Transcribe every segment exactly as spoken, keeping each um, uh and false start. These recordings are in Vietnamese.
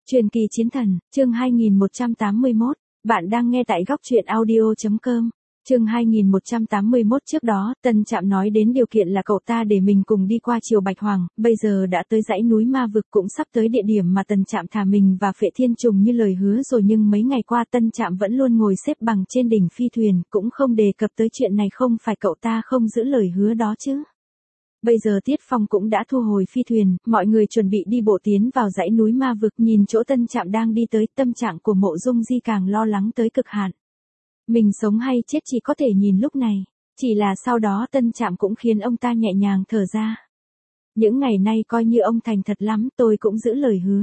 Truyền kỳ chiến thần, chương hai nghìn một trăm tám mươi mốt, bạn đang nghe tại góc truyện audio chấm com. Chương hai nghìn một trăm tám mươi mốt trước đó, Tân Trạm nói đến điều kiện là cậu ta để mình cùng đi qua Triều Bạch Hoàng, bây giờ đã tới dãy núi ma vực cũng sắp tới địa điểm mà Tân Trạm thả mình và Phệ Thiên Trùng như lời hứa rồi, nhưng mấy ngày qua Tân Trạm vẫn luôn ngồi xếp bằng trên đỉnh phi thuyền, cũng không đề cập tới chuyện này. Không phải cậu ta không giữ lời hứa đó chứ. Bây giờ Tiết Phong cũng đã thu hồi phi thuyền, mọi người chuẩn bị đi bộ tiến vào dãy núi ma vực. Nhìn chỗ Tân Trạm đang đi tới, tâm trạng của Mộ Dung Di càng lo lắng tới cực hạn. Mình sống hay chết chỉ có thể nhìn lúc này, chỉ là sau đó Tân Trạm cũng khiến ông ta nhẹ nhàng thở ra. Những ngày nay coi như ông thành thật lắm, tôi cũng giữ lời hứa.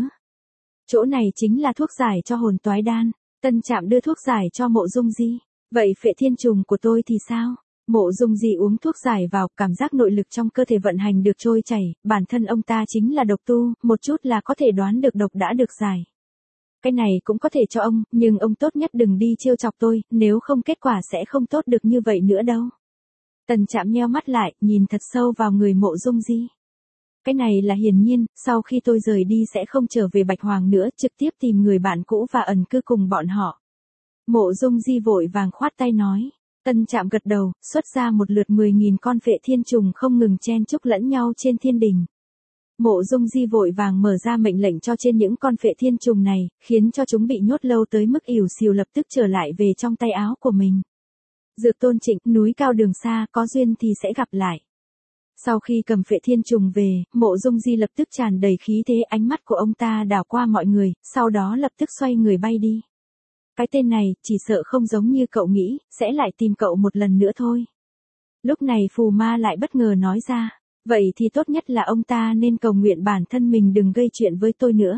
Chỗ này chính là thuốc giải cho hồn toái đan. Tân Trạm đưa thuốc giải cho Mộ Dung Di. Vậy Phệ Thiên Trùng của tôi thì sao? Mộ Dung Di uống thuốc giải vào, cảm giác nội lực trong cơ thể vận hành được trôi chảy, bản thân ông ta chính là độc tu, một chút là có thể đoán được độc đã được giải. Cái này cũng có thể cho ông, nhưng ông tốt nhất đừng đi trêu chọc tôi, nếu không kết quả sẽ không tốt được như vậy nữa đâu. Tần Trạm nheo mắt lại, nhìn thật sâu vào người Mộ Dung Di. Cái này là hiển nhiên, sau khi tôi rời đi sẽ không trở về Bạch Hoàng nữa, trực tiếp tìm người bạn cũ và ẩn cư cùng bọn họ. Mộ Dung Di vội vàng khoát tay nói. Tân Trạm gật đầu, xuất ra một lượt mười nghìn con Phệ Thiên Trùng không ngừng chen chúc lẫn nhau trên thiên đình. Mộ Dung Di vội vàng mở ra mệnh lệnh cho trên những con Phệ Thiên Trùng này, khiến cho chúng bị nhốt lâu tới mức ỉu xìu lập tức trở lại về trong tay áo của mình. Dược Tôn Trịnh, núi cao đường xa, có duyên thì sẽ gặp lại. Sau khi cầm Phệ Thiên Trùng về, Mộ Dung Di lập tức tràn đầy khí thế, ánh mắt của ông ta đảo qua mọi người, sau đó lập tức xoay người bay đi. Cái tên này, chỉ sợ không giống như cậu nghĩ, sẽ lại tìm cậu một lần nữa thôi. Lúc này Phù Ma lại bất ngờ nói ra, vậy thì tốt nhất là ông ta nên cầu nguyện bản thân mình đừng gây chuyện với tôi nữa.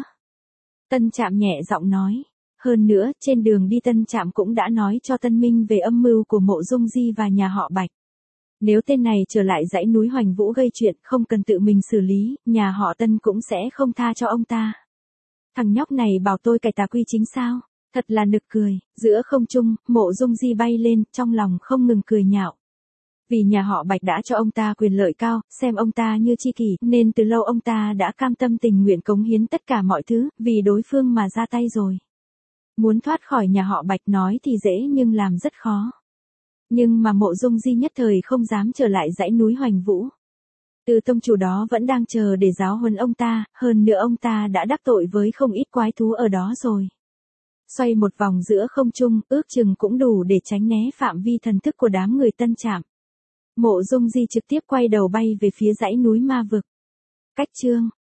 Tân Trạm nhẹ giọng nói, hơn nữa, trên đường đi Tân Trạm cũng đã nói cho Tân Minh về âm mưu của Mộ Dung Di và nhà họ Bạch. Nếu tên này trở lại dãy núi Hoành Vũ gây chuyện, không cần tự mình xử lý, nhà họ Tân cũng sẽ không tha cho ông ta. Thằng nhóc này bảo tôi cải tà quy chính sao? Thật là nực cười. Giữa không trung, Mộ Dung Di bay lên, trong lòng không ngừng cười nhạo. Vì nhà họ Bạch đã cho ông ta quyền lợi cao, xem ông ta như tri kỷ, nên từ lâu ông ta đã cam tâm tình nguyện cống hiến tất cả mọi thứ, vì đối phương mà ra tay rồi. Muốn thoát khỏi nhà họ Bạch nói thì dễ nhưng làm rất khó. Nhưng mà Mộ Dung Di nhất thời không dám trở lại dãy núi Hoành Vũ. Từ tông chủ đó vẫn đang chờ để giáo huấn ông ta, hơn nữa ông ta đã đắc tội với không ít quái thú ở đó rồi. Xoay một vòng giữa không trung, ước chừng cũng đủ để tránh né phạm vi thần thức của đám người Tân Trạm. Mộ Dung Di trực tiếp quay đầu bay về phía dãy núi ma vực. Cách chương